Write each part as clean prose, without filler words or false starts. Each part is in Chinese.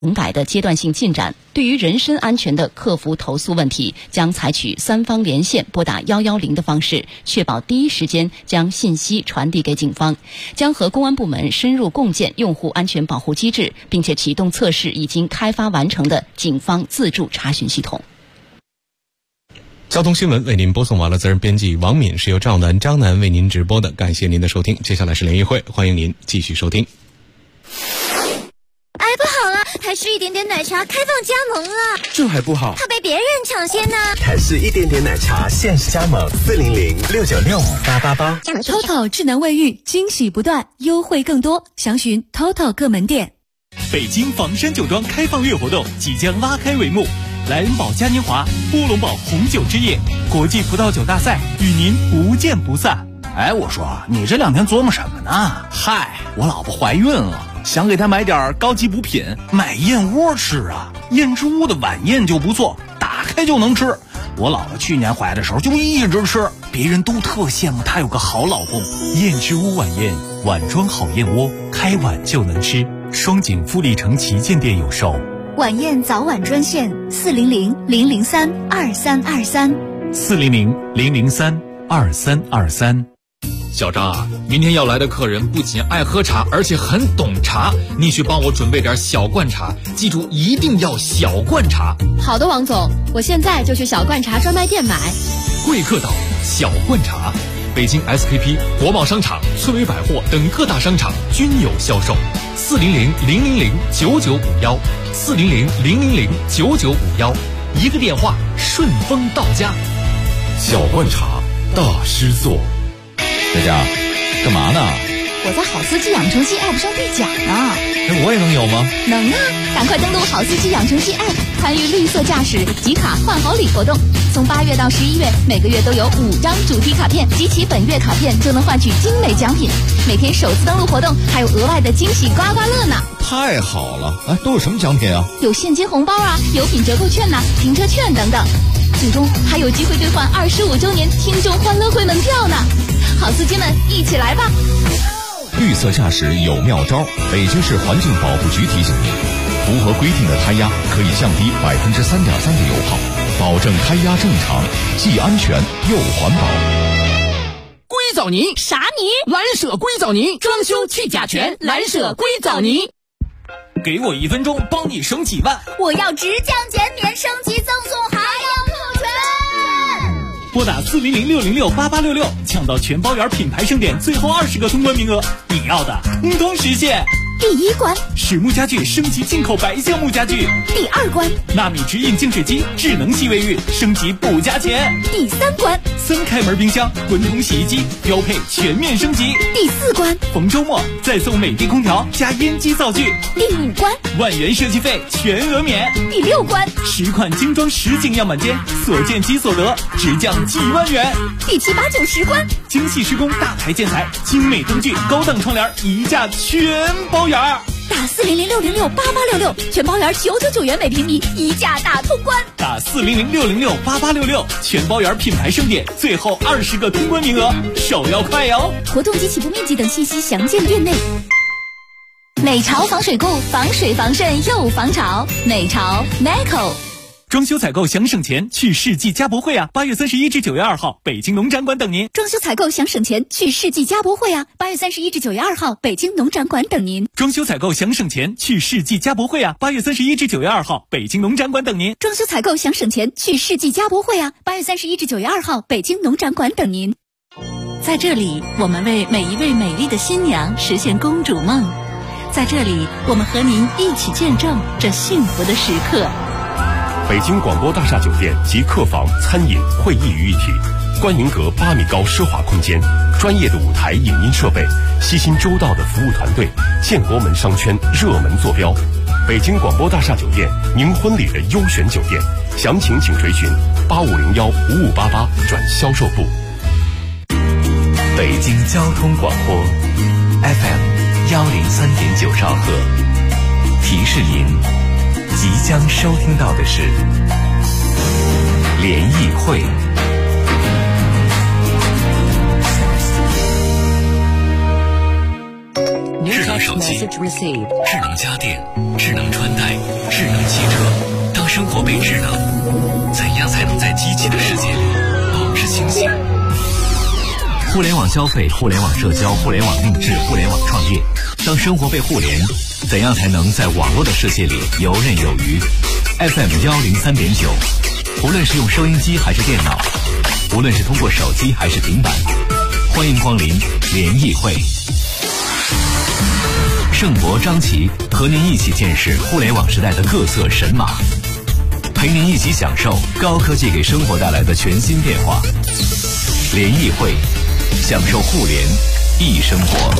整改的阶段性进展，对于人身安全的客服投诉问题，将采取3方连线拨打110的方式，确保第一时间将信息传递给警方，将和公安部门深入共建用户安全保护机制，并且启动测试已经开发完成的警方自助查询系统。 交通新闻为您播送完了，责任编辑王敏，是由张楠为您直播的，感谢您的收听。接下来是联谊会，欢迎您继续收听。 哎，不好了，台式一点点奶茶开放加盟了， 这还不好， 怕被别人抢先呢。 台式一点点奶茶限时加盟400-696-5888。 TOTO 智能卫浴，惊喜不断，优惠更多，详询 TOTO 各门店。 北京房山酒庄开放月活动即将拉开帷幕，莱恩堡嘉年华、波龙堡红酒之夜、国际葡萄酒大赛与您不见不散。 哎，我说你这2天琢磨什么呢？嗨，我老婆怀孕了，想给她买点高级补品，买燕窝吃啊。燕之屋的晚宴就不错，打开就能吃。我老婆去年怀的时候就一直吃，别人都特羡慕她有个好老公。 燕之屋晚宴，碗装好燕窝，开碗就能吃。双井富力城旗舰店有售。 晚宴早晚专线400-003-2323 400-003-2323。 小张啊，明天要来的客人不仅爱喝茶，而且很懂茶，你去帮我准备点小罐茶，记住一定要小罐茶。 好的，王总，我现在就去小罐茶专卖店买。 贵客岛小罐茶，北京 SKP、国贸商场、翠微百货等各大商场均有销售。400-000-9951 400-000-9951，一个电话顺丰到家。 小罐茶大师座。 佳佳，干嘛呢？ 我在好司机养成系 App 上兑奖呢。 我也能有吗？ 能啊！赶快登录好司机养成系 App， 参与绿色驾驶集卡换好礼活动。从8月到11月，每个月都有5张主题卡片，集齐本月卡片就能换取精美奖品。每天首次登录活动还有额外的惊喜刮刮乐呢！ 太好了！哎，都有什么奖品啊？ 有现金红包啊，有品折扣券呐，停车券等等。最终还有机会兑换25周年听众欢乐会门票呢！好司机们，一起来吧！ 绿色驾驶有妙招，北京市环境保护局提醒您，符合规定的胎压可以降低3.3%的油耗，保证胎压正常，既安全又环保。 硅藻泥啥泥？ 蓝舍硅藻泥，装修去甲醛，蓝舍硅藻泥。 给我1分钟，帮你省几万。 我要直降减免，升级赠送还要特权。 拨打400-606-8866，抢到全包圆品牌盛典最后20个通关名额，你要的通通实现。 第1关， 实木家具升级进口白橡木家具。 第2关， 纳米直饮净水机智能洗卫浴升级不加钱。 第3关 ，3开门冰箱滚筒洗衣机标配全面升级。 第4关， 逢周末再送美的空调加烟机灶具。 第5关， 万元设计费全额免。 第6关 ，10款精装实景样板间，所见即所得，直降几万元。 第7、8、9、10关， 精细施工大牌建材，精美灯具高档窗帘一价全包圆。 打400-606-8866，全包圆999元每平米，一价大通关。 打400-606-8866，全包圆品牌盛典最后20个通关名额，手要快哟！ 活动及起步面积等信息详见店内。美潮防水固，防水防渗又防潮。美潮 Meco。 装修采购想省钱，去世纪家博会啊！8月31至9月2号，北京农展馆等您。 装修采购想省钱，去世纪家博会啊！8月31至9月2号，北京农展馆等您。 装修采购想省钱，去世纪家博会啊！8月31至9月2号，北京农展馆等您。 装修采购想省钱，去世纪家博会啊！8月31至9月2号，北京农展馆等您。 在这里，我们为每一位美丽的新娘实现公主梦。在这里，我们和您一起见证这幸福的时刻。 北京广播大厦酒店集客房、餐饮、会议于一体，观云阁8米高奢华空间，专业的舞台影音设备，悉心周到的服务团队，建国门商圈热门坐标。北京广播大厦酒店，您婚礼的优选酒店，详情请垂询8501-5588转销售部。 北京交通广播 FM103.9兆赫，提示您即将收听到的是联谊会。 市场手机、智能家电、智能穿戴、智能汽车。当生活被智能，怎样才能在机器的世界里保持清醒？互联网消费、互联网社交、互联网定制、互联网创业。当生活被互联，怎样才能在网络的世界里游刃有余？ FM 103.9，无论是用收音机还是电脑，无论是通过手机还是平板，欢迎光临联谊会。盛博、张琪和您一起见识互联网时代的各色神马，陪您一起享受高科技给生活带来的全新变化。联谊会，享受互联易生活。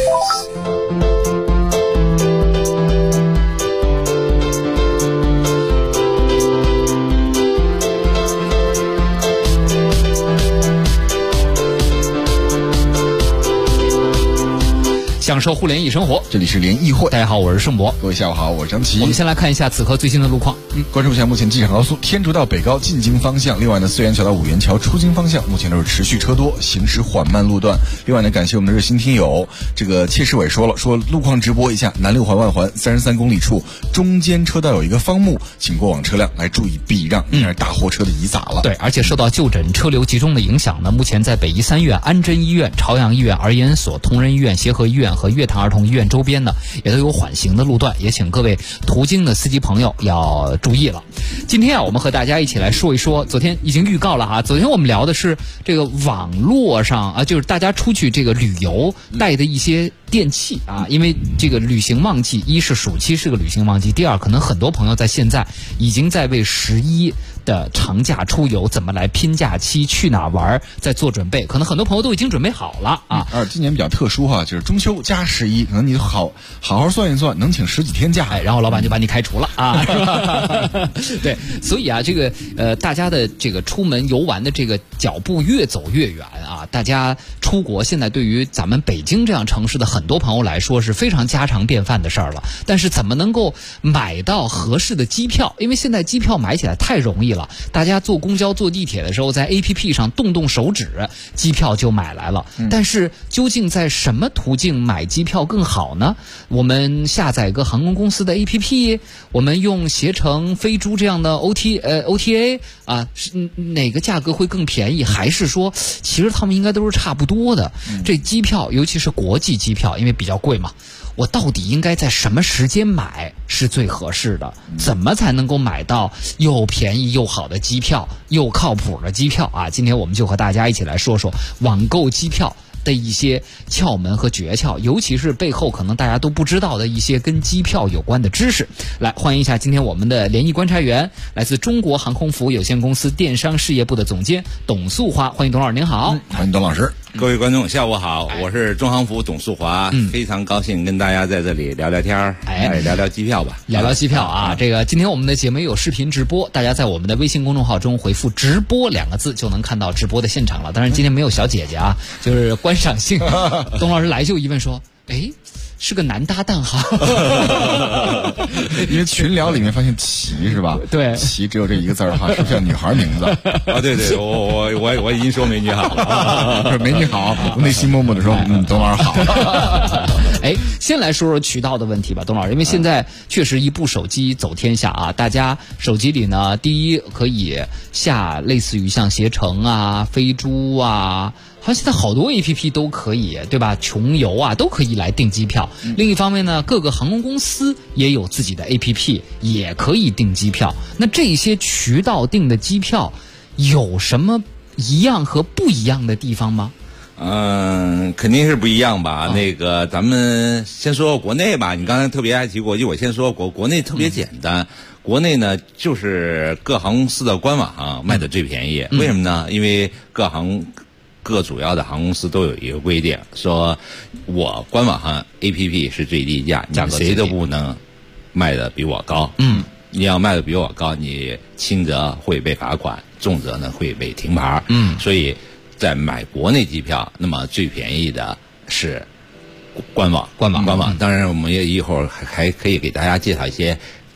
享受互联易生活， 这里是联谊会。 大家好，我是盛博。 各位下午好，我是张琪。 我们先来看一下此刻最新的路况。 关注一下目前机场高速天竺到北高进京方向，另外呢四元桥到五元桥出京方向目前都是持续车多，行驶缓慢路段。另外呢感谢我们的热心听友这个切世伟说路况直播一下，南六环外环33公里处中间车道有一个方木，请过往车辆来注意避让，因为大货车的移洒了。 对，而且受到就诊车流集中的影响呢，目前在北医三院、安贞医院、朝阳医院、儿研所、同仁医院、协和医院和悦唐儿童医院周边呢也都有缓行的路段，也请各位途经的司机朋友要注意了。今天啊，我们和大家一起来说一说，昨天已经预告了哈，昨天我们聊的是这个网络上啊，就是大家出去这个旅游带的一些电器啊，因为这个旅行旺季，一是暑期是个旅行旺季，第二可能很多朋友在现在已经在为11的长假出游怎么来拼假期去哪玩在做准备，可能很多朋友都已经准备好了啊。 今年比较特殊哈，就是中秋加11，可能你好好算一算，能请10几天假， 然后老板就把你开除了啊。对，所以啊，这个大家的这个出门游玩的这个脚步越走越远啊，大家出国现在对于咱们北京这样城市的很多朋友来说是非常家常便饭的事儿了。但是怎么能够买到合适的机票？因为现在机票买起来太容易了，大家坐公交、坐地铁的时候，在 APP 上动手指，机票就买来了。但是究竟在什么途径买机票更好呢？我们下载个航空公司的 APP， 我们用携程、飞猪这样的 OTA 啊，哪个价格会更便宜？还是说其实他们应该都是差不多的？这机票，尤其是国际机票，因为比较贵嘛，我到底应该在什么时间买是最合适的？怎么才能够买到又便宜又好的机票，又靠谱的机票啊？今天我们就和大家一起来说说网购机票的一些窍门和诀窍，尤其是背后可能大家都不知道的一些跟机票有关的知识。来，欢迎一下今天我们的联谊观察员，来自中国航空服务有限公司电商事业部的总监董素华。欢迎董老师，您好。 欢迎董老师。 各位观众下午好，我是中航服董素华，非常高兴跟大家在这里聊聊天，聊聊机票吧。 聊聊机票啊，这个今天我们的节目有视频直播，大家在我们的微信公众号中回复直播2个字就能看到直播的现场了。当然今天没有小姐姐啊，就是观赏性。董老师来就一问说，是个男搭档哈。 因为群聊里面发现齐是吧？ 对， 齐只有这一个字的话，是不是像女孩名字？ 啊，对，我已经说美女好了。 美女好，我内心默默的说，董老师好。 先来说说渠道的问题吧，董老师，因为现在确实一部手机走天下啊，大家手机里呢，第一可以下类似于像携程啊、飞猪啊。好像现在好多 APP 都可以，对吧？穷游啊都可以来订机票。另一方面呢，各个航空公司也有自己的 APP， 也可以订机票。那这些渠道订的机票有什么一样和不一样的地方吗？ 肯定是不一样吧。那个咱们先说国内吧，你刚才特别爱提国际，我先说国内特别简单。国内呢，就是各航空公司的官网卖的最便宜。为什么呢？因为各主要的航空公司都有一个规定，说我官网上 APP 是最低价，你谁都不能卖的比我高。你要卖的比我高，你轻则会被罚款，重则呢会被停牌。所以在买国内机票，那么最便宜的是官网。当然，我们也一会儿还可以给大家介绍一些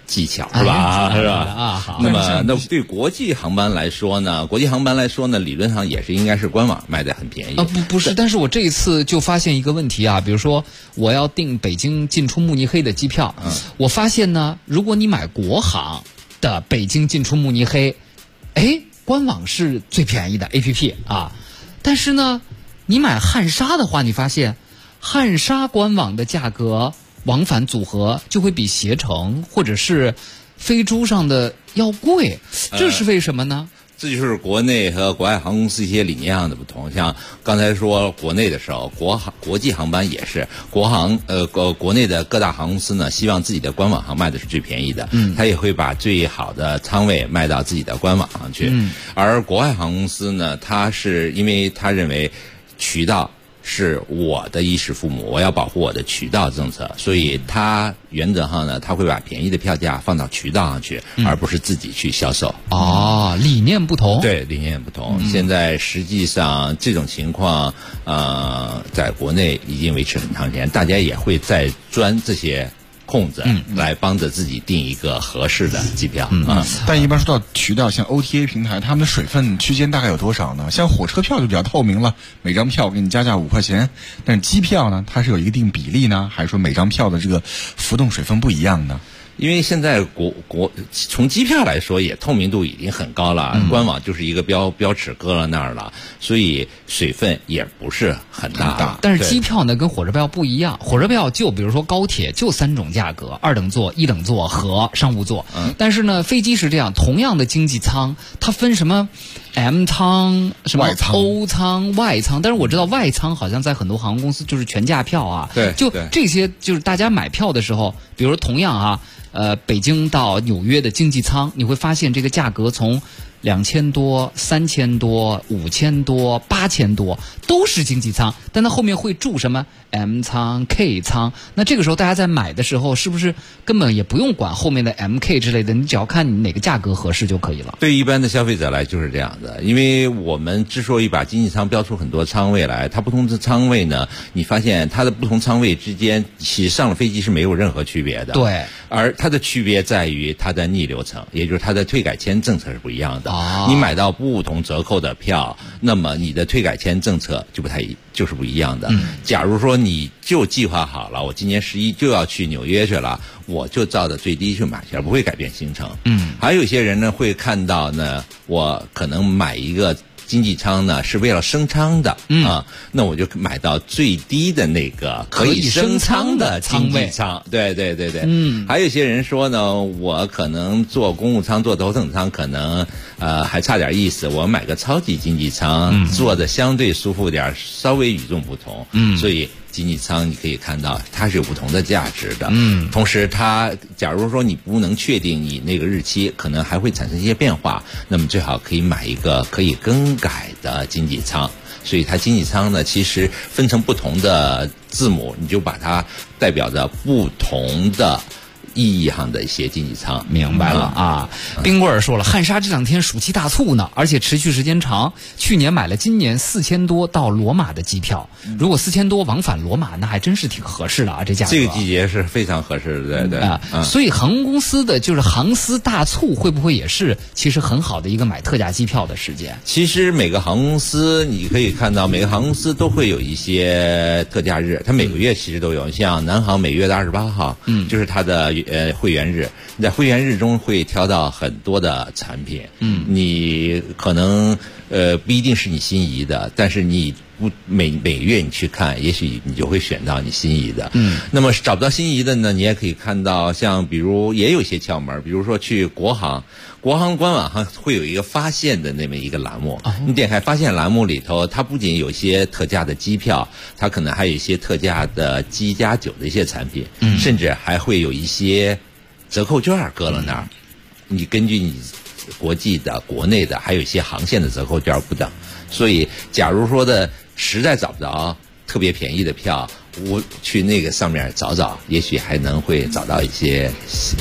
技巧是吧？是吧？ 啊，好。 那么，那对国际航班来说呢？理论上也是应该是官网卖的很便宜啊。不是，但是我这一次就发现一个问题啊，比如说我要订北京进出慕尼黑的机票，我发现呢，如果你买国航的北京进出慕尼黑，官网是最便宜的 APP 啊，但是呢，你买汉莎的话，你发现汉莎官网的价格。往返组合就会比携程或者是飞猪上的要贵，这是为什么呢？ 这就是国内和国外航空公司一些理念上的不同。像刚才说国内的时候，国际航班也是国内的各大航空公司呢，希望自己的官网上卖的是最便宜的，他也会把最好的仓位卖到自己的官网上去。而国外航空公司呢，他是因为他认为渠道是我的衣食父母，我要保护我的渠道政策，所以他原则上呢，他会把便宜的票价放到渠道上去，而不是自己去销售。 理念不同。 对，理念不同。现在实际上这种情况，在国内已经维持很长时间，大家也会在钻这些空子来帮着自己订一个合适的机票。 但一般说到渠道，像 OTA 平台，他们的水分区间大概有多少呢？像火车票就比较透明了，每张票给你加价5块钱。但是机票呢，它是有一定比例呢，还是说每张票的这个浮动水分不一样呢？ 因为现在从机票来说，也透明度已经很高了，官网就是一个标尺搁了那儿了，所以水分也不是很大。 但是机票呢跟火车票不一样，火车票就比如说高铁就3种价格，2等座、1等座和商务座。但是呢，飞机是这样，同样的经济舱，它分什么 M 舱、什么 O 舱、外舱，但是我知道外舱好像在很多航空公司就是全价票啊。 对， 就这些，就是大家买票的时候，比如同样啊。北京到纽约的经济舱，你会发现这个价格从2000多、3000多、5000多、8000多都是经济舱，但它后面会注什么 M 舱、K 舱。那这个时候大家在买的时候，是不是根本也不用管后面的 MK 之类的，你只要看你哪个价格合适就可以了？ 对一般的消费者来就是这样的，因为我们之所以把经济舱标出很多舱位来，它不同的舱位呢，你发现它的不同舱位之间，其实上了飞机是没有任何区别的。 对， 而它的区别在于它的逆流程，也就是它的退改签政策是不一样的。你买到不同折扣的票，那么你的退改签政策就是不一样的。假如说你就计划好了，我今年11就要去纽约去了，我就照着最低去买去，而不会改变行程。还有一些人呢会看到呢，我可能买一个经济舱呢是为了升舱的那我就买到最低的那个可以升舱的经济舱。对。还有一些人说呢，我可能坐公务舱、坐头等舱可能还差点意思，我买个超级经济舱，坐的相对舒服点，稍微与众不同。所以经济舱你可以看到它是有不同的价值的。同时它假如说你不能确定你那个日期，可能还会产生一些变化，那么最好可以买一个可以更改的经济舱。所以它经济舱呢，其实分成不同的字母，你就把它代表着不同的意义上的一些经济舱。 明白了啊。冰棍儿说了，汉莎这2天暑期大促呢，而且持续时间长，去年买了今年4000多到罗马的机票，如果4000多往返罗马，那还真是挺合适的啊，这价格。 这个季节是非常合适的，对。 所以航空公司的就是航司大促会不会也是其实很好的一个买特价机票的时间？ 其实每个航空公司你可以看到，每个航空公司都会有一些特价日，它每个月其实都有，像南航每月的28号，就是它的会员日，你在会员日中会挑到很多的产品，你可能不一定是你心仪的，但是你每月你去看，也许你就会选到你心仪的。那么找不到心仪的呢，你也可以看到，像比如也有一些窍门，比如说去国航官网上会有一个发现的那么一个栏目，你点开发现栏目里头，它不仅有一些特价的机票，它可能还有一些特价的7+9的一些产品，甚至还会有一些折扣券搁了那儿，你根据你国际的、国内的，还有一些航线的折扣券不等。所以假如说的实在找不着特别便宜的票，我去那个上面找找，也许还能会找到一些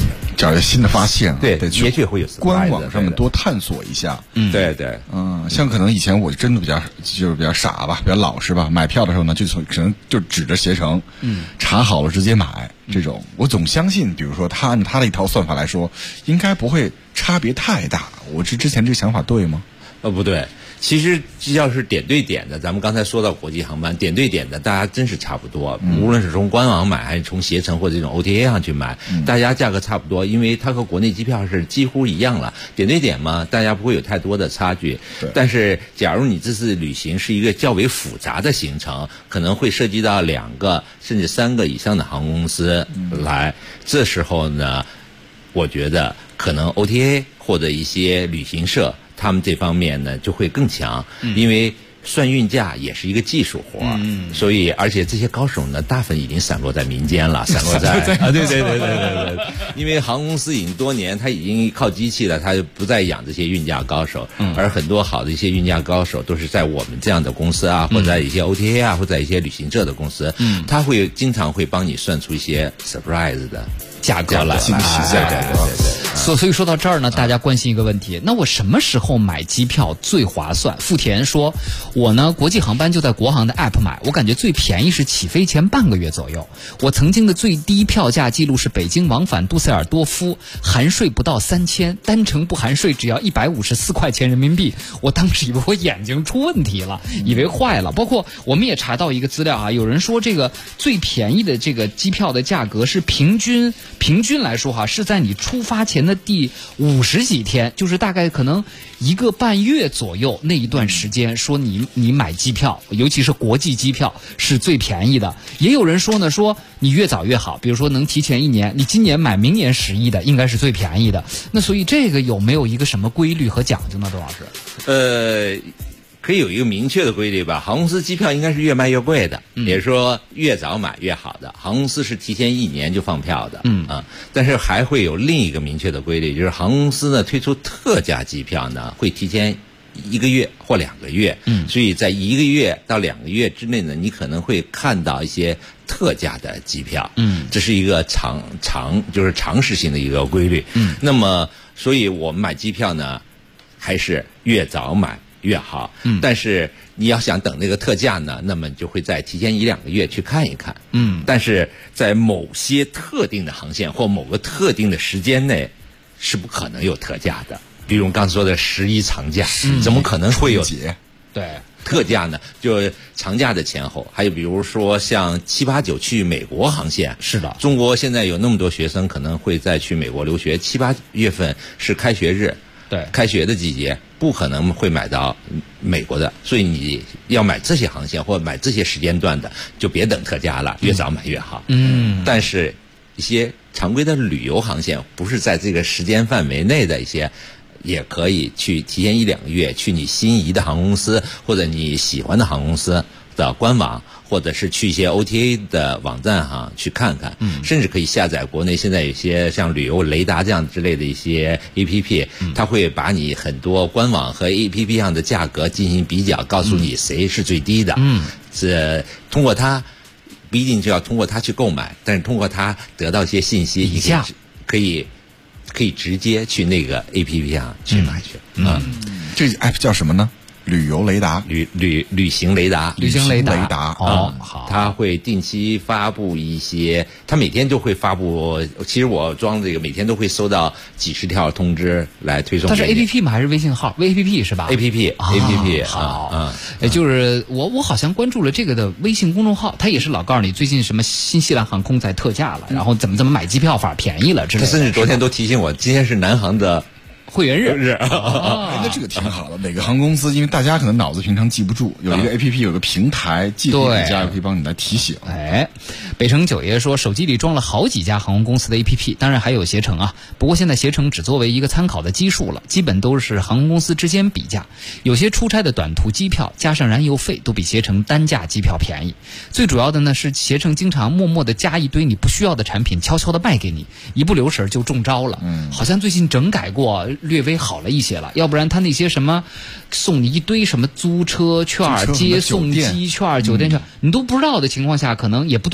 找一个新的发现， 对， 得也许会有官网上面多探索一下。 对对， 像可能以前我真的比较傻吧，比较老实吧，买票的时候呢，可能就指着携程，查好了直接买这种。我总相信，比如说他按他的一套算法来说，应该不会差别太大。我之前这个想法对吗？ 不对。其实要是点对点的，咱们刚才说到国际航班点对点的，大家真是差不多。无论是从官网买还是从携程或者这种 OTA 上去买，大家价格差不多，因为它和国内机票是几乎一样了。点对点嘛，大家不会有太多的差距。但是，假如你这次旅行是一个较为复杂的行程，可能会涉及到2个甚至3个以上的航空公司来，这时候呢，我觉得可能 OTA 或者一些旅行社。他们这方面呢就会更强，因为算运价也是一个技术活，所以而且这些高手呢，大部分已经散落在民间了，散落在对，因为航空公司已经多年，他已经靠机器了，他就不再养这些运价高手，而很多好的一些运价高手都是在我们这样的公司啊，或者在一些 OTA 啊，或者在一些旅行社的公司，他会经常会帮你算出一些 surprise 的价格来， 惊喜价格。 所以说到这儿呢，大家关心一个问题，那我什么时候买机票最划算？富田说，我呢国际航班就在国航的 app 买，我感觉最便宜是起飞前半个月左右。我曾经的最低票价记录是北京往返杜塞尔多夫，含税不到3000，单程不含税只要154块钱人民币。我当时以为我眼睛出问题了，以为坏了。包括我们也查到一个资料啊，有人说这个最便宜的这个机票的价格是平均来说哈，是在你出发前的第50几天，就是大概可能1个半月左右那一段时间，说你买机票，尤其是国际机票是最便宜的。也有人说呢，说你越早越好，比如说能提前1年，你今年买明年11的应该是最便宜的。那所以这个有没有一个什么规律和讲究呢，周老师？ 可以有一个明确的规律吧，航空公司机票应该是越卖越贵的，也就是说越早买越好的。航空公司是提前1年就放票的，但是还会有另一个明确的规律，就是航空公司呢推出特价机票呢会提前1个月或2个月，所以在1个月到2个月之内呢，你可能会看到一些特价的机票，这是一个就是常识性的一个规律，那么所以我们买机票呢，还是越早买越好，但是你要想等那个特价呢，那么你就会在提前1-2个月去看一看，但是在某些特定的航线或某个特定的时间内是不可能有特价的，比如刚说的11长假，怎么可能会有特价呢？就长假的前后，还有比如说像7、8、9去美国航线， 是的， 中国现在有那么多学生可能会再去美国留学，7、8月份是开学日。 对， 开学的季节不可能会买到美国的，所以你要买这些航线或买这些时间段的，就别等特价了，越早买越好。但是一些常规的旅游航线，不是在这个时间范围内的一些，也可以去提前1-2个月去你心仪的航空公司或者你喜欢的航空公司的官网，或者是去一些 OTA 的网站去看看，甚至可以下载国内现在有些像旅游雷达这样之类的一些 APP，它会把你很多官网和 APP 上的价格进行比较，告诉你谁是最低的。这通过它不一定就要通过它去购买，但是通过它得到一些信息，你可以直接去那个 APP 上去买去。 这 app 叫什么呢？旅游雷达， 旅行雷达， 旅行雷达好，它会定期发布一些，它每天都会发布。其实我装这个，每天都会收到几十条通知来推送。 它是 APP 吗？还是微信号？APP 是吧 ？APP 好，就是我好像关注了这个的微信公众号，它也是老告诉你最近什么新西兰航空在特价了，然后怎么买机票法便宜了之类的。 它甚至昨天都提醒我，今天是南航的会员日那这个挺好的。每个航空公司，因为大家可能脑子平常记不住，有一个 APP， 有个平台，记住一家可以帮你来提醒。 北城九爷说，手机里装了好几家航空公司的 APP， 当然还有携程啊。不过现在携程只作为一个参考的基数了，基本都是航空公司之间比价。有些出差的短途机票加上燃油费都比携程单价机票便宜。最主要的呢是携程经常默默的加一堆你不需要的产品，悄悄的卖给你，一不留神就中招了。好像最近整改过，略微好了一些了，要不然他那些什么送你一堆什么租车券、接送机券、酒店券，你都不知道的情况下，可能也不多。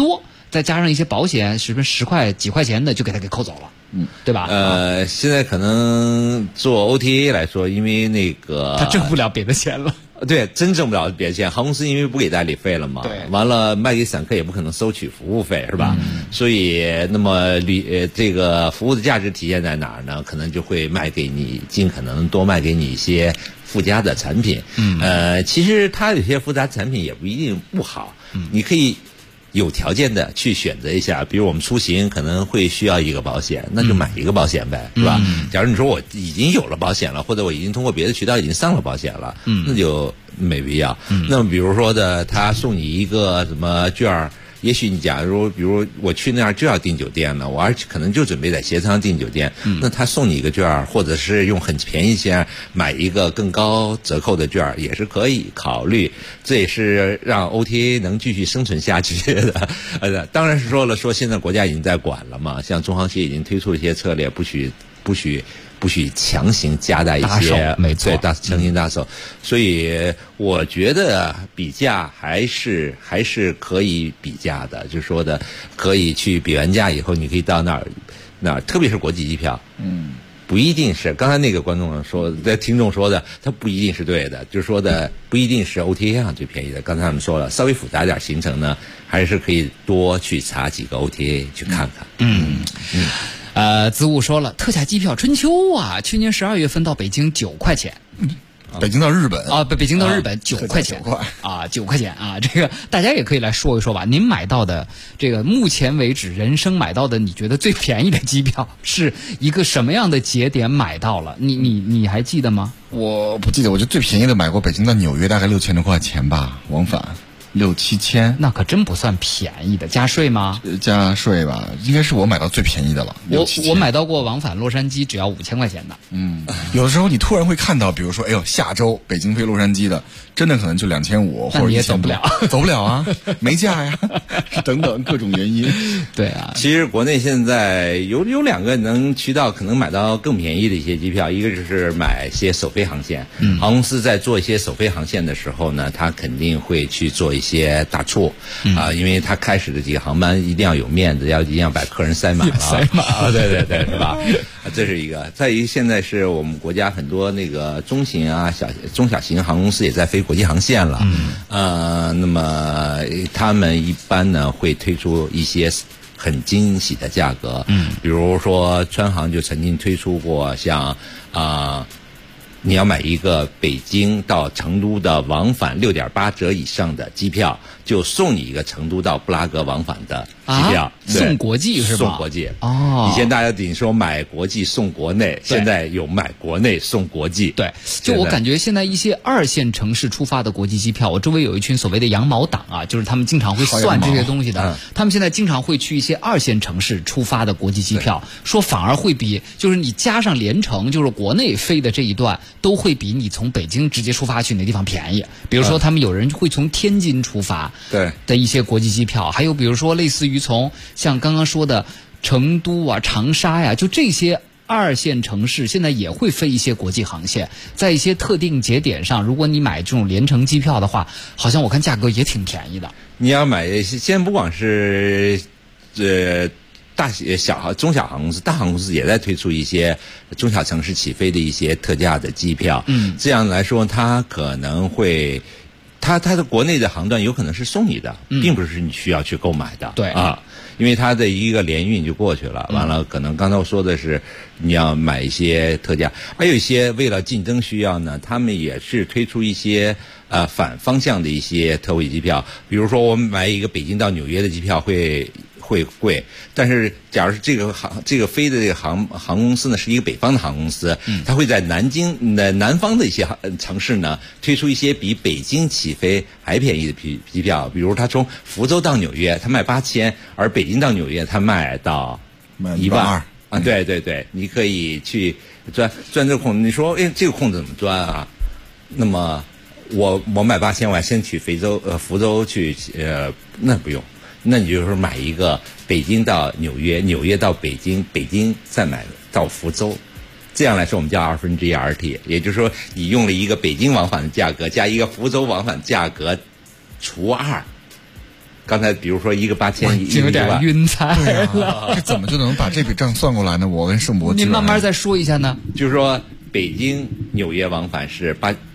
再加上一些保险，是不是10块几块钱的就给他给扣走了？对吧？ 现在可能做 OTA 来说，因为那个他挣不了别的钱了。 对，真挣不了别的钱。航空公司因为不给代理费了嘛， 对， 完了卖给散客也不可能收取服务费，是吧？所以，那么这个服务的价值体现在哪儿呢？可能就会卖给你，尽可能多卖给你一些附加的产品。其实它有些附加产品也不一定不好，你可以有条件的去选择一下，比如我们出行可能会需要一个保险，那就买一个保险呗，是吧？假如你说我已经有了保险了，或者我已经通过别的渠道已经上了保险了，那就没必要。那么比如说的，他送你一个什么券儿，也许你假如比如我去那儿就要订酒店了，我而且可能就准备在协商订酒店，那他送你一个券儿，或者是用很便宜钱买一个更高折扣的券儿，也是可以考虑。这也是让 OTA 能继续生存下去的。当然是说现在国家已经在管了嘛，像中航协已经推出了一些策略，不许强行加大一些， 没错， 对，强行搭手。所以我觉得比价还是可以比价的，就是说的可以去比完价以后，你可以到那儿，特别是国际机票，不一定是刚才那个观众说的听众说的，他不一定是对的，就是说的不一定是 OTA 上最便宜的。刚才他们说了，稍微复杂点行程呢，还是可以多去查几个 OTA 去看看。 子午说了，特价机票春秋啊，去年12月份到北京9块钱。 北京到日本啊，北京到日本9块钱啊，9块钱啊，这个大家也可以来说一说吧。您买到的这个目前为止人生买到的，你觉得最便宜的机票是一个什么样的节点买到了？你还记得吗？ 我不记得，我觉得最便宜的买过北京到纽约大概6000多块钱吧，往返。6、7千， 那可真不算便宜的，加税吗？ 加税吧，应该是我买到最便宜的了。 我买到过往返洛杉矶只要5000块钱的。 有的时候你突然会看到，比如说，哎呦，下周北京飞洛杉矶的，真的可能就2500或者1000， 你也走不了， 走不了啊，没价呀，等等各种原因。 对啊， 其实国内现在有2个渠道可能买到更便宜的一些机票，一个就是买一些首飞航线，航空公司在做一些首飞航线的时候呢，它肯定会去做一些大促因为它开始的几个航班一定要有面子，一定要把客人塞满了， 塞满对，是吧？这是一个。再一个，现在是我们国家很多那个中型啊、中小型航空公司也在飞国际航线了，那么他们一般呢会推出一些很惊喜的价格，比如说川航就曾经推出过像你要买一个北京到成都的往返6.8折以上的机票，就送你一个成都到布拉格往返的机票， 送国际是吧？ 送国际以前大家顶说买国际送国内，现在有买国内送国际。 对，就我感觉现在一些2线城市出发的国际机票，我周围有一群所谓的羊毛党啊，就是他们经常会算这些东西的，他们现在经常会去一些2线城市出发的国际机票，说反而会比就是你加上连程，就是国内飞的这一段，都会比你从北京直接出发去哪地方便宜。比如说他们有人会从天津出发的一些国际机票，还有比如说类似于从像刚刚说的成都啊、长沙呀，就这些2线城市现在也会飞一些国际航线，在一些特定节点上，如果你买这种联程机票的话，好像我看价格也挺便宜的。 你要买，现在不光是中小航空公司，大航空公司也在推出一些中小城市起飞的一些特价的机票。这样来说，它可能会，它的国内的航段有可能是送你的，并不是你需要去购买的。 对因为它的一个联运就过去了，完了可能刚才我说的是你要买一些特价，还有一些为了竞争需要呢，他们也是推出一些反方向的一些特惠机票，比如说我们买一个北京到纽约的机票会贵，但是假如是这个飞的这个航空公司呢是一个北方的航空公司，它会在南方的一些城市呢推出一些比北京起飞还便宜的机票，比如它从福州到纽约它卖8000，而北京到纽约它卖到12000啊，对，你可以去钻这个空子。你说这个空子怎么钻啊？那么我买8000，我还先去福州去那不用。那你就是买一个北京到纽约，纽约到北京，北京再买到福州，这样来说我们叫1/2RT，也就是说你用了一个北京往返的价格加一个福州往返价格除2， 刚才比如说一个8000， 有点晕菜了。 这怎么就能把这笔账算过来呢？我跟盛博， 您慢慢再说一下呢。 就是说，北京纽约往返是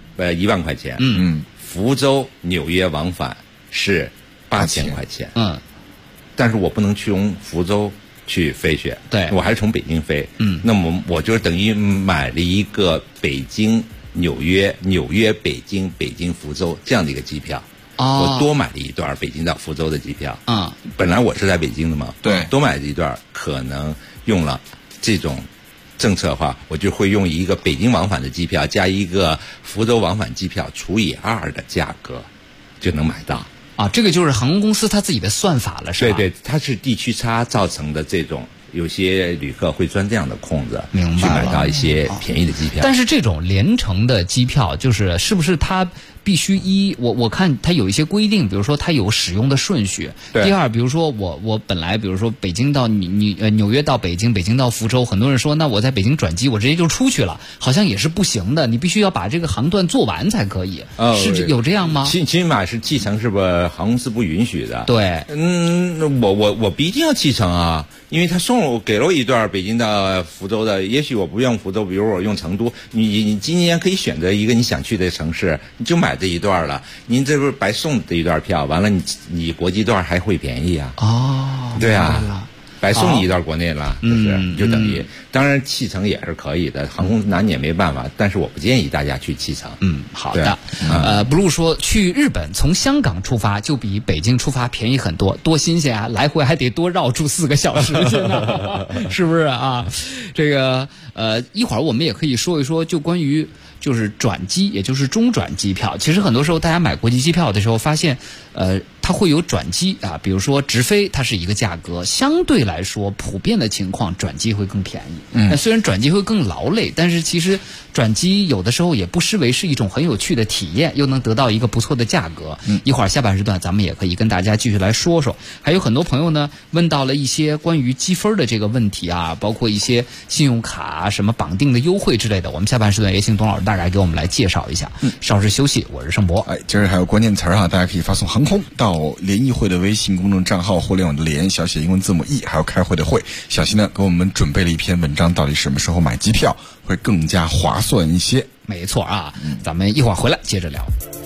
1万块钱，福州纽约往返是8000块钱，但是我不能去从福州去飞去， 对， 我还是从北京飞，那么我就等于买了一个北京纽约、纽约北京、北京福州这样的一个机票。我多买了一段北京到福州的机票。本来我是在北京的嘛， 对， 多买了一段，可能用了这种政策的话，我就会用一个北京往返的机票加一个福州往返机票除以2的价格，就能买到。 这个就是航空公司它自己的算法了，是吧？ 对，它是地区差造成的这种。有些旅客会钻这样的空子， 明白了， 去买到一些便宜的机票。 但是这种联程的机票，是不是它必须我看它有一些规定，比如说它有使用的顺序。第二，比如说我本来比如说北京到纽约到北京，北京到福州，很多人说那我在北京转机，我直接就出去了，好像也是不行的，你必须要把这个航段做完才可以。是有这样吗？ 起码是继承，是不是航空公司不允许的？ 对， 我不一定要继承啊，因为他给了我一段北京到福州的，也许我不用福州，比如我用成都，你今年可以选择一个你想去的城市，你就买这一段了。您这不是白送的一段票，完了你国际段还会便宜啊？对啊，白送你一段国内了，就等于，当然弃乘也是可以的，航空难免没办法，但是我不建议大家去弃乘。 好的。Blue 说去日本从香港出发就比北京出发便宜很多，多新鲜啊！来回还得多绕住4个小时去呢，是不是啊？这个一会儿我们也可以说一说，就关于就是转机，也就是中转机票。其实很多时候大家买国际机票的时候发现，它会有转机啊，比如说直飞它是一个价格，相对来说普遍的情况转机会更便宜。那虽然转机会更劳累，但是其实转机有的时候也不失为是一种很有趣的体验，又能得到一个不错的价格。一会儿下半时段咱们也可以跟大家继续来说说。还有很多朋友呢问到了一些关于积分的这个问题啊，包括一些信用卡什么绑定的优惠之类的，我们下半时段也请董老师大概给我们来介绍一下。稍事休息，我是盛博。 今儿还有关键词大家可以发送航空到联谊会的微信公众账号，互联网的联小写英文字母 E， 还有开会的会。小新呢给我们准备了一篇文章，到底什么时候买机票会更加划算一些？ 没错啊，咱们一会儿回来接着聊。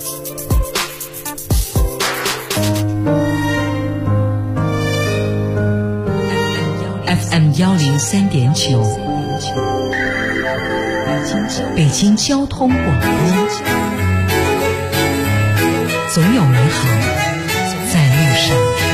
FM 103.9，北京交通广播，总有美好在路上。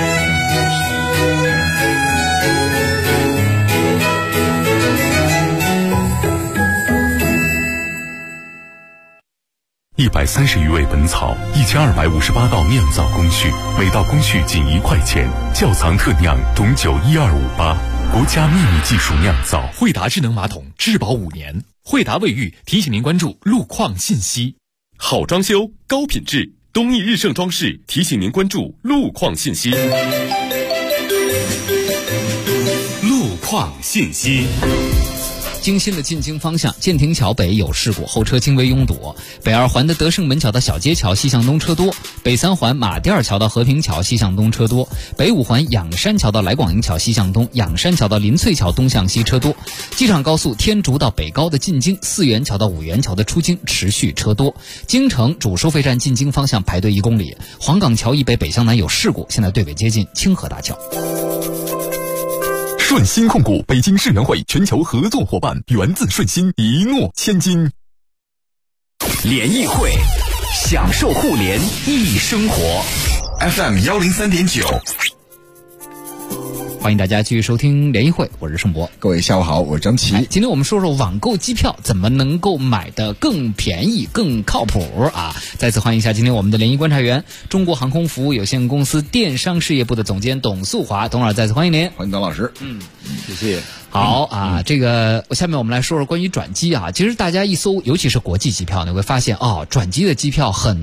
130余味本草，1258道酿造工序，每道工序仅1块钱。窖藏特酿董酒12588，国家秘密技术酿造。 惠达智能马桶质保5年。惠达卫浴提醒您关注路况信息。 好装修，高品质，东义日盛装饰提醒您关注路况信息。路况信息。 京新的进京方向，建亭桥北有事故，后车轻微拥堵；北2环的德胜门桥到小街桥西向东车多；北3环马甸桥到和平桥西向东车多；北5环仰山桥到来广营桥西向东，仰山桥到林翠桥东向西车多；机场高速天竺到北高的进京，四元桥到五元桥的出京持续车多；京城主收费站进京方向排队1公里；黄岗桥以北北向南有事故，现在对北接近清河大桥。 顺鑫控股北京世园会全球合作伙伴，源自顺鑫，一诺千金。 联谊会，享受互联易生活。 FM 103.9。 欢迎大家继续收听联谊会，我是盛博。 各位下午好，我是张琪。 今天我们说说网购机票怎么能够买得更便宜、更靠谱啊！再次欢迎一下今天我们的联谊观察员，中国航空服务有限公司电商事业部的总监董素华，董老师再次欢迎您。 欢迎董老师。 谢谢。 好啊，这个下面我们来说说关于转机啊。其实大家一搜，尤其是国际机票，你会发现转机的机票很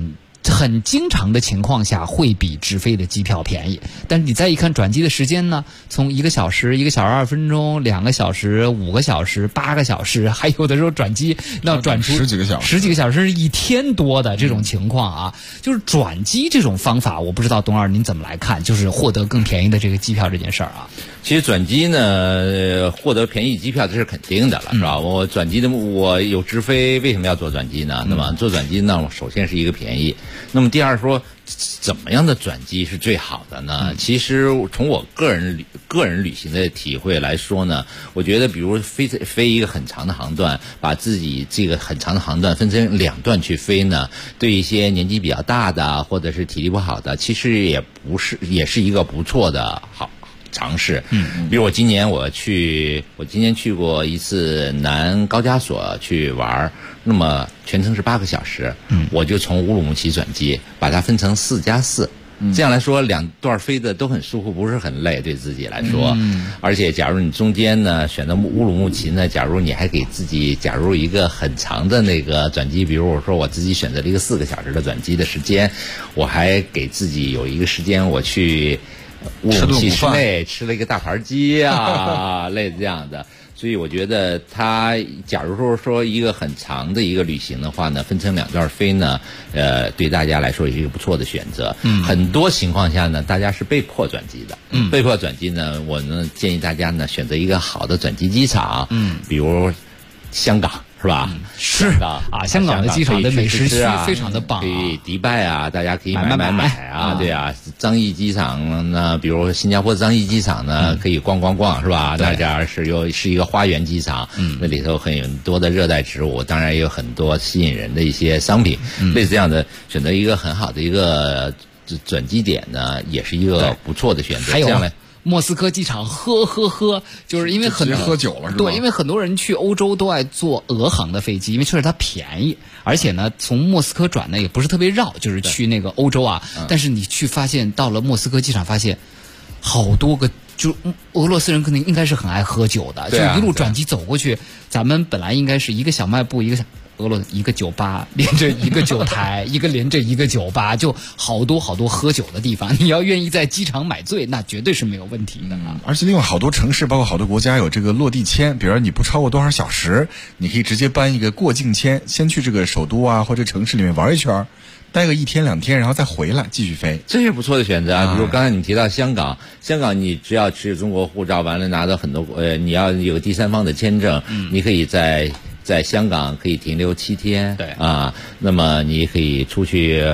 很经常的情况下会比直飞的机票便宜。但是你再一看转机的时间呢，从1个小时、1个小时2分钟、2个小时、5个小时、8个小时，还有的时候转机要转出 10几个小时、 10几个小时是1天多的这种情况啊。就是转机这种方法，我不知道董老师您怎么来看，就是获得更便宜的这个机票这件事儿啊。 其实转机呢，获得便宜机票这是肯定的了，是吧？我转机的我有直飞，为什么要做转机呢？那么做转机呢，首先是一个便宜，那么第二说怎么样的转机是最好的呢？其实从我个人旅行的体会来说呢，我觉得比如飞一个很长的航段，把自己这个很长的航段分成2段去飞呢，对一些年纪比较大的或者是体力不好的，其实也是一个不错的好尝试。比如我今年去过一次南高加索去玩，那么全程是8个小时，我就从乌鲁木齐转机，把它分成4+4。这样来说2段飞的都很舒服，不是很累，对自己来说。而且假如你中间呢选择乌鲁木齐呢，假如你还给自己假如一个很长的那个转机，比如我说我自己选择了一个4个小时的转机的时间，我还给自己有一个时间我去乌鲁木齐市内吃了一个大盘鸡啊类似这样的。所以我觉得它假如说一个很长的一个旅行的话呢，分成2段飞呢，对大家来说也是一个不错的选择。很多情况下呢，大家是被迫转机的。被迫转机呢，我呢建议大家呢选择一个好的转机机场，比如香港。是吧？ 是啊，香港的机场的美食区非常的棒， 可以迪拜啊，大家可以买啊，对啊。樟宜机场呢，比如新加坡樟宜机场呢，可以逛，是吧？那家是一个花园机场，那里头很多的热带植物，当然也有很多吸引人的一些商品，类似这样的，选择一个很好的一个转机点呢，也是一个不错的选择。 还有莫斯科机场就是因为很多喝酒了，是吧？ 对，因为很多人去欧洲都爱坐俄航的飞机，因为确实它便宜，而且呢，从莫斯科转呢也不是特别绕，就是去那个欧洲啊。但是你去发现到了莫斯科机场，发现好多个就俄罗斯人可能应该是很爱喝酒的，就一路转机走过去，咱们本来应该是一个小卖部一个酒吧连着一个酒台，一个连着一个酒吧，就好多喝酒的地方。你要愿意在机场买醉，那绝对是没有问题的啊！ 而且另外好多城市，包括好多国家有这个落地签，比如说你不超过多少小时，你可以直接办一个过境签，先去这个首都啊或者城市里面玩一圈，待个1天2天，然后再回来继续飞， 这是不错的选择啊。比如刚才你提到香港你只要持有中国护照，完了拿到很多你要有第三方的签证，你可以在香港可以停留7天， 对啊，那么你可以出去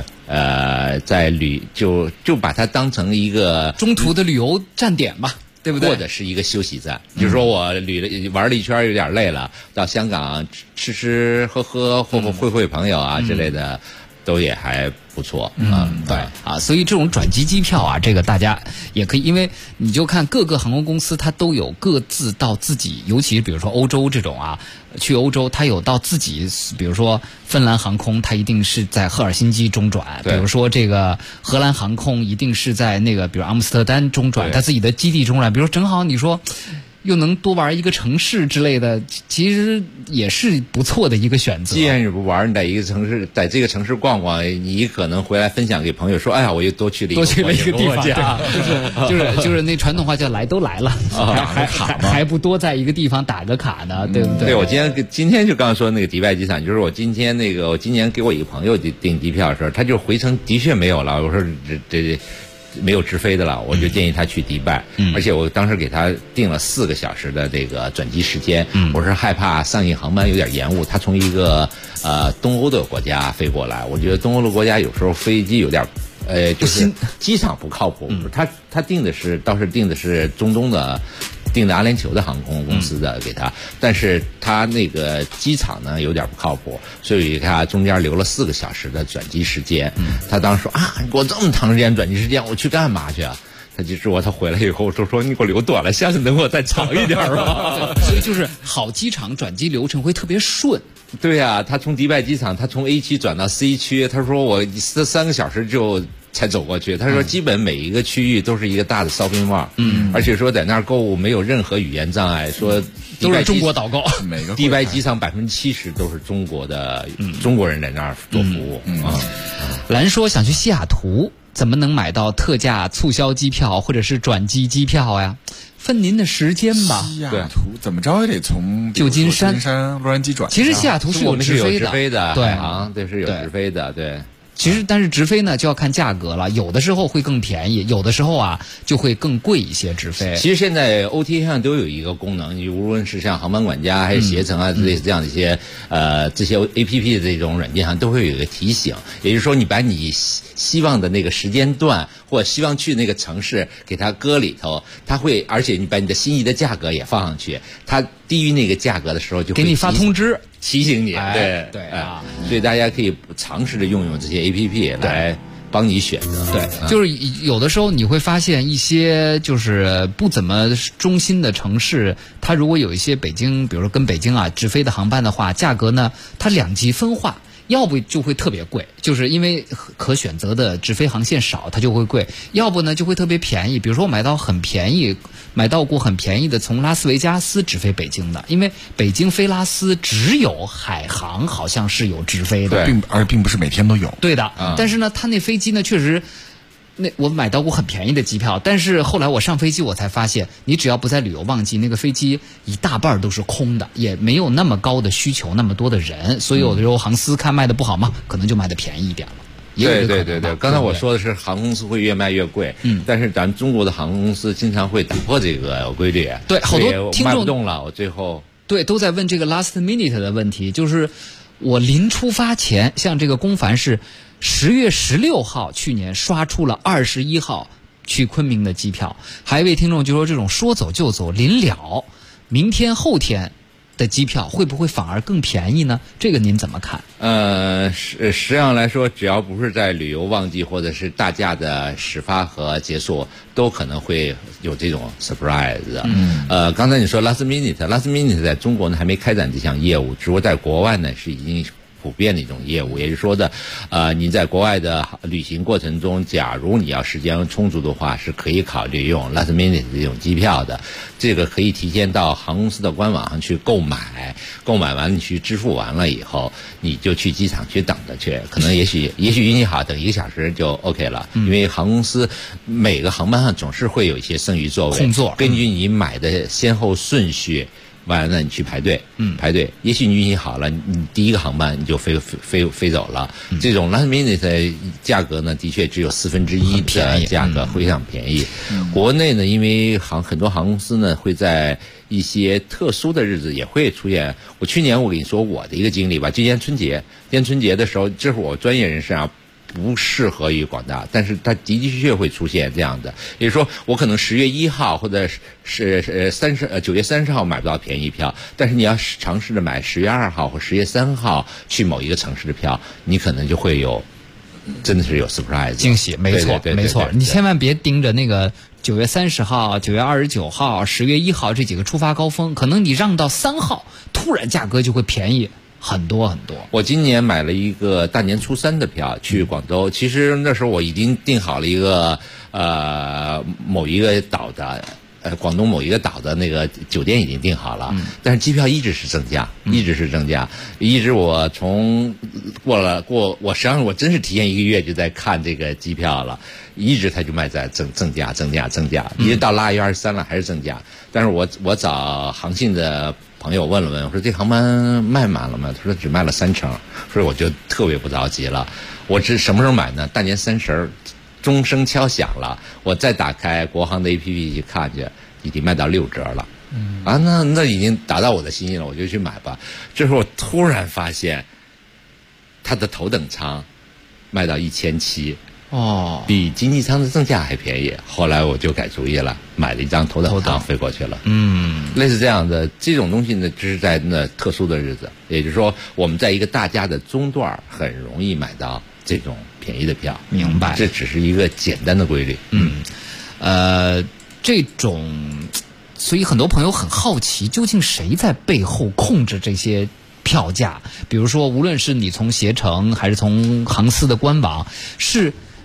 就把它当成一个中途的旅游站点吧，对不对？ 或者是一个休息站，就是说我玩了一圈有点累了，到香港吃喝或会朋友啊之类的，都也还不错。 对啊，所以这种转机机票啊，这个大家也可以，因为你就看各个航空公司它都有各自到自己，尤其是比如说欧洲这种啊，去欧洲它有到自己，比如说芬兰航空它一定是在赫尔辛基中转，比如说这个荷兰航空一定是在那个比如阿姆斯特丹中转，它自己的基地中转，比如说正好你说又能多玩一个城市之类的，其实也是不错的一个选择。 既然你不玩，你在这个城市逛逛，你可能回来分享给朋友说，哎呀，我又多去了一个地方，就是那传统话叫来都来了，还不多在一个地方打个卡呢，对不对？ 对，我今天就刚说那个迪拜机场，就是我今年给我一个朋友订机票的时候，他就回程的确没有了，我说这没有直飞的了，我就建议他去迪拜，而且我当时给他定了4个小时的这个转机时间，我是害怕上一航班有点延误，他从一个东欧的国家飞过来，我觉得东欧的国家有时候飞机有点就是机场不靠谱，他倒是定的是中东的。订的阿联酋的航空公司的给他，但是他那个机场呢有点不靠谱，所以他中间留了4个小时的转机时间。他当时说啊，你给我这么长时间转机时间，我去干嘛去啊？他就说他回来以后说你给我留短了，下次能给我再长一点吧。 所以就是好机场转机流程会特别顺。 对呀，他从迪拜机场，他从 A 区转到 C 区，他说我3个小时就才走过去。他说基本每一个区域都是一个大的 shopping mall，而且说在那儿购物没有任何语言障碍，说都是中国导购， 每个迪拜机场70%都是中国的中国人在那儿做服务啊。 兰说想去西雅图，怎么能买到特价促销机票或者是转机机票呀？分您的时间吧。 西雅图怎么着也得从旧金山洛杉矶转。 其实西雅图是有直飞的， 对啊，这是有直飞的，对。 其实，但是直飞呢就要看价格了，有的时候会更便宜，有的时候啊就会更贵一些。直飞其实现在 OTA 上都有一个功能，你无论是像航班管家还是携程啊类似这样的一些这些 APP 的这种软件上都会有一个提醒，也就是说你把你希望的那个时间段或希望去那个城市给它搁里头，它会，而且你把你的心仪的价格也放上去，它低于那个价格的时候就会给你发通知提醒你。 对啊， 所以大家可以尝试着用这些 APP 来帮你选择。 对，就是有的时候你会发现一些就是不怎么中心的城市，它如果有一些北京，比如说跟北京啊直飞的航班的话，价格呢它两极分化。要不就会特别贵，就是因为可选择的直飞航线少，它就会贵；要不呢就会特别便宜。比如说我买到过很便宜的从拉斯维加斯直飞北京的，因为北京飞拉斯只有海航好像是有直飞的， 而并不是每天都有。 对的，但是呢，它那飞机呢确实。我买到过很便宜的机票，但是后来我上飞机我才发现，你只要不在旅游旺季，那个飞机一大半都是空的，也没有那么高的需求，那么多的人，所以有的时候航司看卖的不好嘛，可能就卖的便宜一点了。 对，刚才我说的是航空公司会越卖越贵，但是咱中国的航空公司经常会打破这个规律。 对，好多听众卖不动了，我最后对都在问这个 last minute 的问题，就是我临出发前，像这个龚凡是10月16号去年刷出了21号去昆明的机票，还有一位听众就说这种说走就走临了，明天后天的机票会不会反而更便宜呢？这个您怎么看？ 实际上来说，只要不是在旅游旺季或者是大假的始发和结束，都可能会有这种 surprise。刚才你说 last minute 在中国呢还没开展这项业务，只不过在国外呢是已经普遍的一种业务，也就是说的，你在国外的旅行过程中，假如你要时间充足的话，是可以考虑用 last minute 这种机票的。这个可以提前到航空公司的官网上去购买完你去支付完了以后，你就去机场去等着去，可能也许运气好，等1个小时就 OK 了。因为航空公司每个航班上总是会有一些剩余座位， 空座， 根据你买的先后顺序。完了，你去排队，也许你运气好了，你第一个航班你就飞走了。这种 last minute 的价格呢，的确只有1/4的价格，非常便宜。国内呢，因为很多航空公司呢会在一些特殊的日子也会出现。去年我跟你说我的一个经历吧，今年春节的时候，这是我专业人士啊。不适合于广大，但是它的确会出现这样的，也就是说，我可能10月1号或者是9月30号买不到便宜票，但是你要尝试着买10月2号或10月3号去某一个城市的票，你可能就会有，真的是有 surprise 惊喜，没错，没错，你千万别盯着那个9月30号、9月29号、10月1号这几个出发高峰，可能你让到3号，突然价格就会便宜。很多很多。 我今年买了一个大年初3的票去广州，其实那时候我已经订好了一个某一个岛的广东某一个岛的那个酒店已经订好了，但是机票一直是增加，一直我从我实际上我真是提前1个月就在看这个机票了，一直它就卖在增加，一直到腊月23了还是增加，但是我找航信的朋友问了问，我说这航班卖满了吗？他说只卖了3成，所以我就特别不着急了。我什么时候买呢？大年30，钟声敲响了，我再打开国航的 APP 去看去，已经卖到6折了。那已经达到我的心意了，我就去买吧。这时候我突然发现，它的头等舱卖到1700。比经济舱的正价还便宜。后来我就改主意了，买了一张头等舱飞过去了。类似这样的这种东西呢，只是在那特殊的日子，也就是说我们在一个大家的中段很容易买到这种便宜的票。 明白， 这只是一个简单的规律。 这种，所以很多朋友很好奇，究竟谁在背后控制这些票价？比如说，无论是你从携程还是从航司的官网，是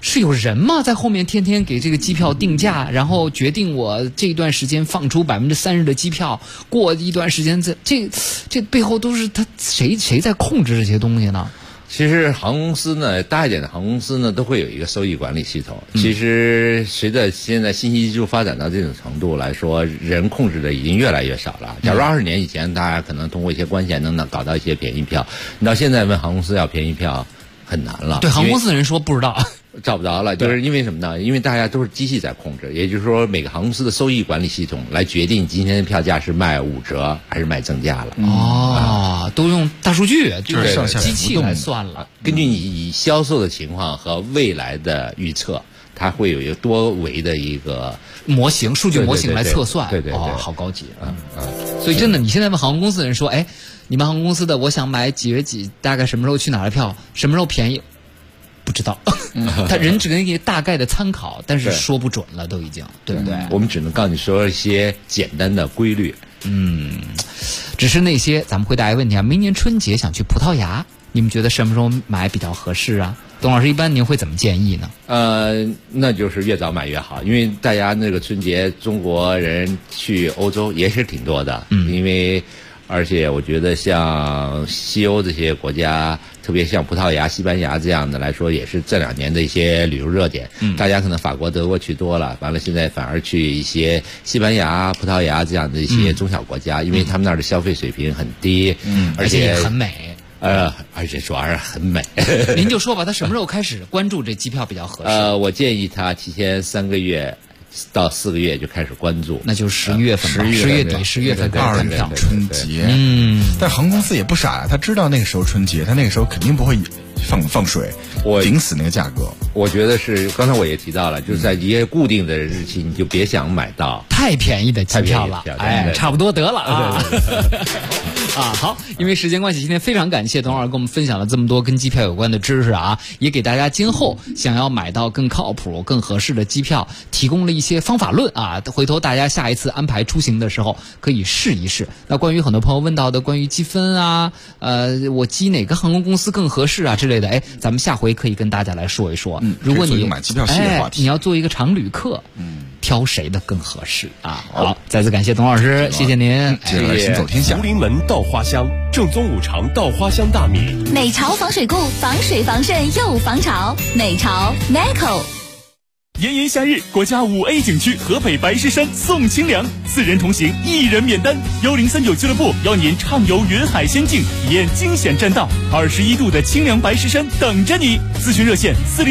是有人吗？在后面天天给这个机票定价，然后决定我这段时间放出30%的机票，过一段时间这背后都是他谁在控制这些东西呢？ 其实航空公司呢，大一点的航空公司呢，都会有一个收益管理系统。其实随着现在信息技术发展到这种程度来说，人控制的已经越来越少了。假如20年以前，大家可能通过一些关系能搞到一些便宜票，你到现在问航空公司要便宜票很难了。 对，航空公司的人说不知道。 找不着了，就是因为什么呢？因为大家都是机器在控制，也就是说每个航空公司的收益管理系统来决定今天的票价是卖5折还是卖正价了。 都用大数据，就是机器来算了。 根据你销售的情况和未来的预测，它会有一个多维的一个模型、数据模型来测算。 对， 好高级所以真的，你现在问航空公司的人说，哎，你们航空公司的，我想买几月几，大概什么时候去哪儿的票，什么时候便宜？不知道，他人只能给大概的参考，但是说不准了，都已经，对不对？ 我们只能告诉你说一些简单的规律。 只是那些咱们回答一个问题啊，明年春节想去葡萄牙，你们觉得什么时候买比较合适啊？董老师，一般您会怎么建议呢？ 那就是越早买越好，因为大家那个春节中国人去欧洲也是挺多的，因为而且我觉得像西欧这些国家，特别像葡萄牙、西班牙这样的来说，也是这2年的一些旅游热点。大家可能法国、德国去多了，完了现在反而去一些西班牙、葡萄牙这样的一些中小国家，因为他们那儿的消费水平很低， 而且也很美。 而且主要是很美。 您就说吧，他什么时候开始关注这机票比较合适？ 我建议他提前3个月到4个月就开始关注， 那就是11月份吧，10月底、10月份开始看票。 春节，但航空公司也不傻，他知道那个时候春节，他那个时候肯定不会放水，顶死那个价格。 我觉得是，刚才我也提到了，就是在一些固定的日期，你就别想买到太便宜的机票了，差不多得了啊。好，因为时间关系，今天非常感谢董老师跟我们分享了这么多跟机票有关的知识啊，也给大家今后想要买到更靠谱、更合适的机票提供了一些方法论啊。回头大家下一次安排出行的时候可以试一试。那关于很多朋友问到的关于积分啊，我积哪个航空公司更合适啊之类的，咱们下回可以跟大家来说一说。如果你买机票系列话题， 你要做一个常旅客，挑谁的更合适啊？好，再次感谢董老师，谢谢您。 接下来行走天下。 福临门稻花香，正宗5常稻花香大米。 美潮防水固，防水防渗又防潮。美潮 Neco。 炎炎夏日，国家5A 景区河北白石山送清凉，4人同行1人免单。1039俱乐部邀您畅游云海仙境，体验惊险栈道，21度的清凉白石山等着你。咨询热线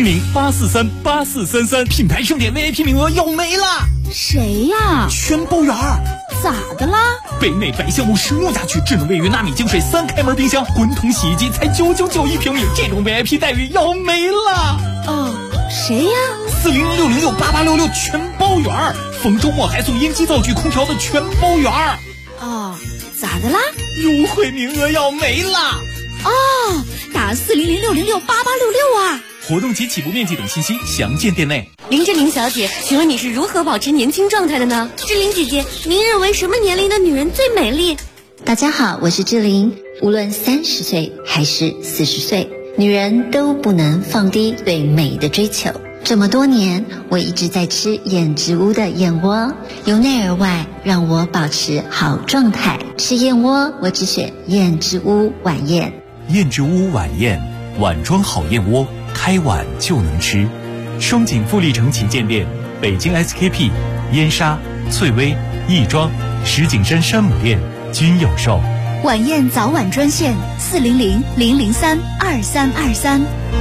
400-843-8433。 品牌盛典 VIP 名额要没了。 谁呀？ 全包圆儿。 咋的啦？ 北美白橡木16家具智能卫浴纳米净水3开门冰箱，滚筒洗衣机才999一平米，这种 VIP 待遇要没了。 谁呀 ？4006068866全包圆儿，逢周末还送烟机灶具空调的全包圆儿。 咋的啦？ 优惠名额要没了。 打40006068866啊！ 活动及起步面积等信息详见店内。 林志玲小姐，请问你是如何保持年轻状态的呢？ 志玲姐姐，您认为什么年龄的女人最美丽？ 大家好，我是志玲。无论30岁还是40岁，女人都不能放低对美的追求。这么多年，我一直在吃燕之屋的燕窝，由内而外让我保持好状态。吃燕窝，我只选燕之屋晚宴。 燕之屋晚宴，碗装好燕窝，开碗就能吃。双井富力城旗舰店，北京 SKP、燕莎、翠微、亦庄、石景山山姆店均有售。 晚宴早晚专线400-003-2323。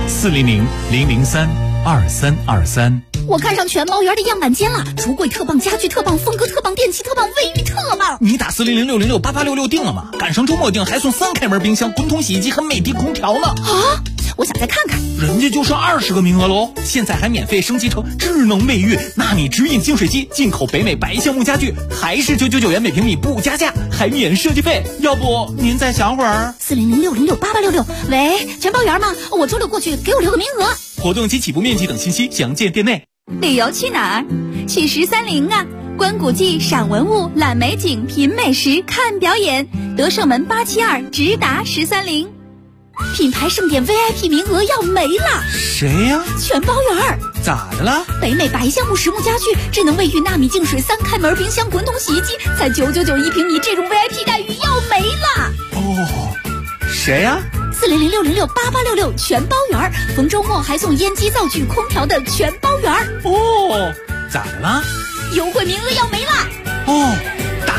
400-003-2323。 我看上全包圆的样板间了，橱柜特棒，家具特棒，风格特棒，电器特棒，卫浴特棒。 你打400-606-8866定了吗？赶上周末定还送3开门冰箱、滚筒洗衣机和美的空调呢。 我想再看看。 人家就剩20个名额喽，现在还免费升级成智能卫浴、纳米直饮净水机，进口北美白橡木家具，还是999元每平米不加价，还免设计费。要不您再想会儿 ？400-606-8866。喂，全包圆吗？我周6过去，给我留个名额。 活动及起步面积等信息详见店内。 旅游去哪儿？去1030啊！观古迹、赏文物、览美景、品美食、看表演。德胜门872直达1030。 品牌盛典 VIP 名额要没了。 谁呀？ 全包圆。 咋的了？ 北美白橡木实木家具、智能卫浴、纳米净水、3开门冰箱、滚筒洗衣机，才999一平米，这种 VIP 待遇要没了。 哦，谁呀 ？400-606-8866全包圆，逢周末还送烟机、灶具、空调的全包圆。 哦，咋的了？ 优惠名额要没了。 哦，打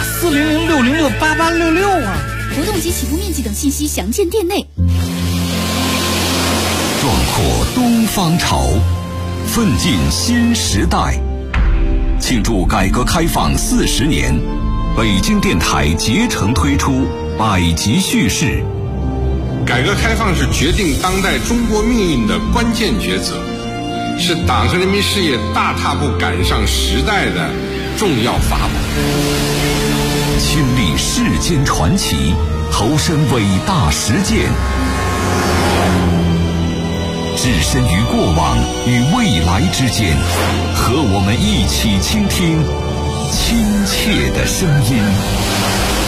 400-606-8866啊！ 活动及起步面积等信息详见店内。 壮阔东方潮，奋进新时代。庆祝改革开放40年，北京电台竭诚推出百集叙事。 改革开放是决定当代中国命运的关键抉择，是党和人民事业大踏步赶上时代的重要法宝。 亲历世间传奇，投身伟大实践，置身于过往与未来之间，和我们一起倾听亲切的声音。